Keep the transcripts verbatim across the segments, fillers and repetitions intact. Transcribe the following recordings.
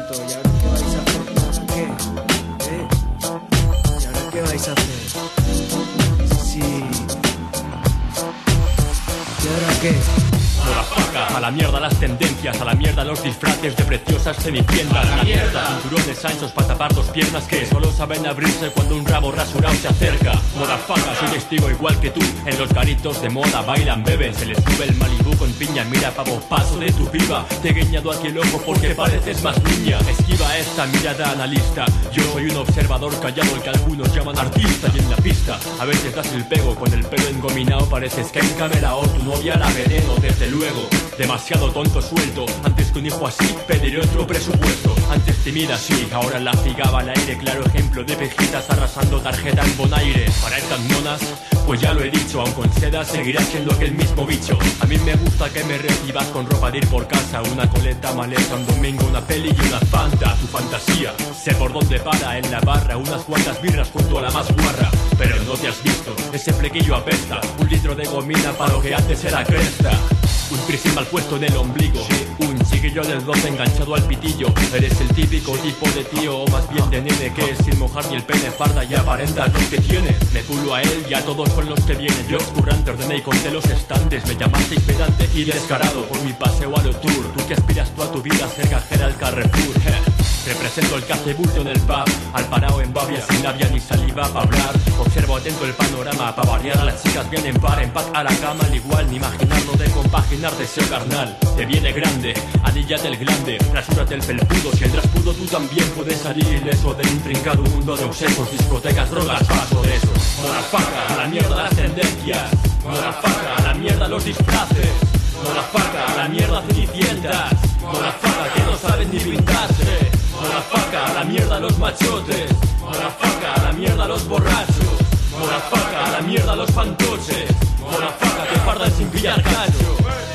esto. ¿Y ahora qué vais a hacer? ¿Qué? ¿Eh? ¿Y ahora qué vais a hacer? Sí. ¿Y ahora qué? Motherfucker, a la mierda las tendencias, a la mierda los disfraces de preciosas cenicientas. A la mierda cinturones anchos para tapar dos piernas que solo saben abrirse cuando un rabo rasurado se acerca. Motherfucker, soy testigo igual que tú. En los garitos de moda bailan, beben, se les sube el Malibú con piña. Mira pavo, paso de tu piba. Te he guiñado aquí el ojo porque pareces más niña. Esquiva esta mirada analista. Yo soy un observador callado, el que algunos llaman artista. Y en la pista a veces das el pego, con el pelo engominado pareces que en cámara o tu novia la veneno. Desde luego, demasiado tonto suelto. Antes que un hijo así pediré otro presupuesto. Antes tímida sí, ahora la cigaba al aire. Claro ejemplo de vejitas arrasando tarjeta en Bonaire. Para estas monas, pues ya lo he dicho, aun con seda seguirás siendo aquel mismo bicho. A mí me gusta que me recibas con ropa de ir por casa, una coleta, maleta, un domingo, una peli y una fanta. Tu fantasía, sé por dónde para, en la barra, unas cuantas birras junto a la más guarra. Pero no te has visto, ese flequillo apesta. Un litro de gomina para lo que antes era cresta. Un piercing mal puesto en el ombligo, sí. Un chiquillo del doce enganchado al pitillo. Eres el típico tipo de tío, o más bien de nene, que sin mojar ni el pene farda y aparenta lo que tienes. Me pulo a él y a todos con los que vienen. Yo currante ordené y conté los estantes. Me llamasteis pedante y descarado por mi paseo a lo tour. Tú que aspiras toda tu vida a ser cajera al Carrefour. Represento el que hace bulto en el pub, al parao en babia sin labia ni saliva para hablar. Observo atento el panorama, pa' variar las chicas vienen par en pack a la cama al igual. Ni imaginarlo de compaginar deseo carnal. Te viene grande, anillate el glande, rasúrate el felpudo. Si el traspudo tú también puedes salir ileso del intrincado mundo de obsesos, discotecas, drogas, paso de eso. Motherfucker, a la mierda las tendencias. Motherfucker, a la mierda los disfraces. Motherfucker, a la mierda cenicientas. Motherfucker, que no saben ni pintarse. Motherfucker, a la mierda los machotes. Motherfucker, a la mierda los borrachos. Motherfucker, a la mierda los fantoches. Motherfucker, que fardan sin pillar cacho.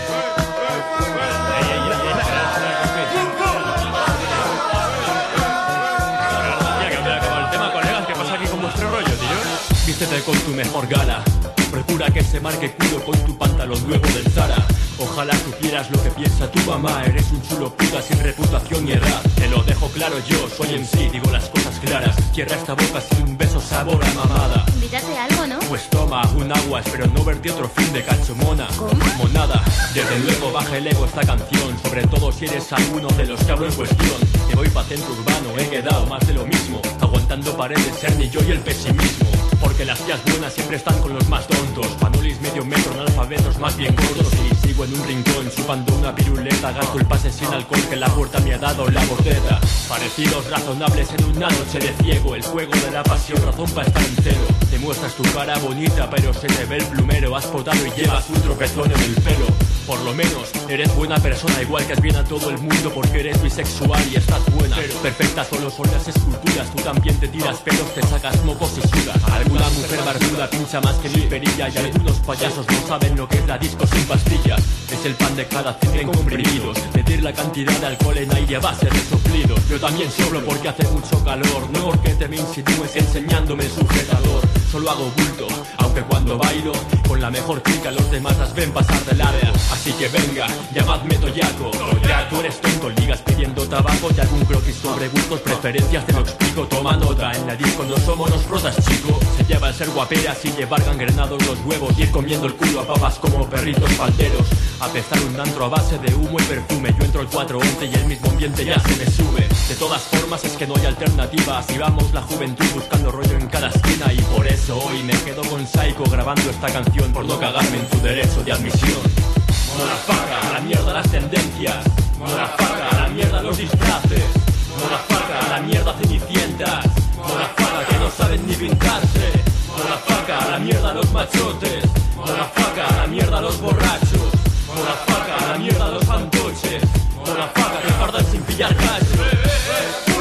Vístete con tu mejor gala. Procura que se marque culo con tu pantalón nuevo del Zara. Ojalá supieras lo que piensa tu mamá. Eres un chulo puta sin reputación ni edad. Te lo dejo claro, yo soy M C, digo las cosas claras. Cierra esta boca sin un beso sabor a mamada. Invítate algo, ¿no? Pues toma, un agua, espero no verte otro fin de cacho mona. ¿Cómo? Monada, desde luego baja el ego esta canción. Sobre todo si eres alguno de los que hablo en cuestión. Me voy pa' centro urbano, he quedado más de lo mismo. Aguantando paredes, ser ni yo y el pesimismo. Porque las tías buenas siempre están con los más tontos. Panolis medio metro, analfabetos más bien gordos. Y sigo en un rincón chupando una piruleta. Gasto el pase sin alcohol que la puerta me ha dado la bordeta. Parecidos razonables en una noche de ciego. El juego de la pasión, razón para estar en cero. Te muestras tu cara bonita pero se te ve el plumero. Has potado y llevas un tropezón en el pelo. Por lo menos eres buena persona, igual que es bien a todo el mundo porque eres bisexual y estás buena. Pero perfectas solo son las esculturas. Tú también te tiras pelos, te sacas mocos y sudas. Alguna mujer barbuda pincha más que mi perilla. Y algunos payasos no saben lo que es la disco sin pastillas. Es el pan de cada cien en comprimidos. Medir la cantidad de alcohol en aire a base de soplidos. Yo también soplo porque hace mucho calor. No porque te me insinúes enseñándome el sujetador. Solo hago bulto, aunque cuando bailo con la mejor pica los demás las ven pasar de largo. Así que venga, llamadme Toyaco. Ya tú eres tonto, ligas pidiendo tabaco y algún croquis sobre gustos, preferencias, te lo explico. Toma nota, en la disco no somos los protas, chico. Se lleva el ser guaperas y llevar gangrenados los huevos y ir comiendo el culo a papas como perritos falderos. A pesar un antro a base de humo y perfume. Yo entro el cuatro once y el mismo ambiente ya se me sube. De todas formas es que no hay alternativa. Si vamos la juventud buscando rollo en cada esquina. Y por eso hoy me quedo con Psycho grabando esta canción, por no cagarme en tu derecho de admisión. Motherfucker, a la mierda las tendencias. Motherfucker, a la mierda los disfraces. Motherfucker, a la mierda cenicientas. Motherfucker, que no saben ni pintarse. Motherfucker, a la mierda los machotes. Motherfucker, a la mierda los borrachos. Motherfucker, a la mierda los fantoches. Motherfucker, que fardan sin pillar cacho.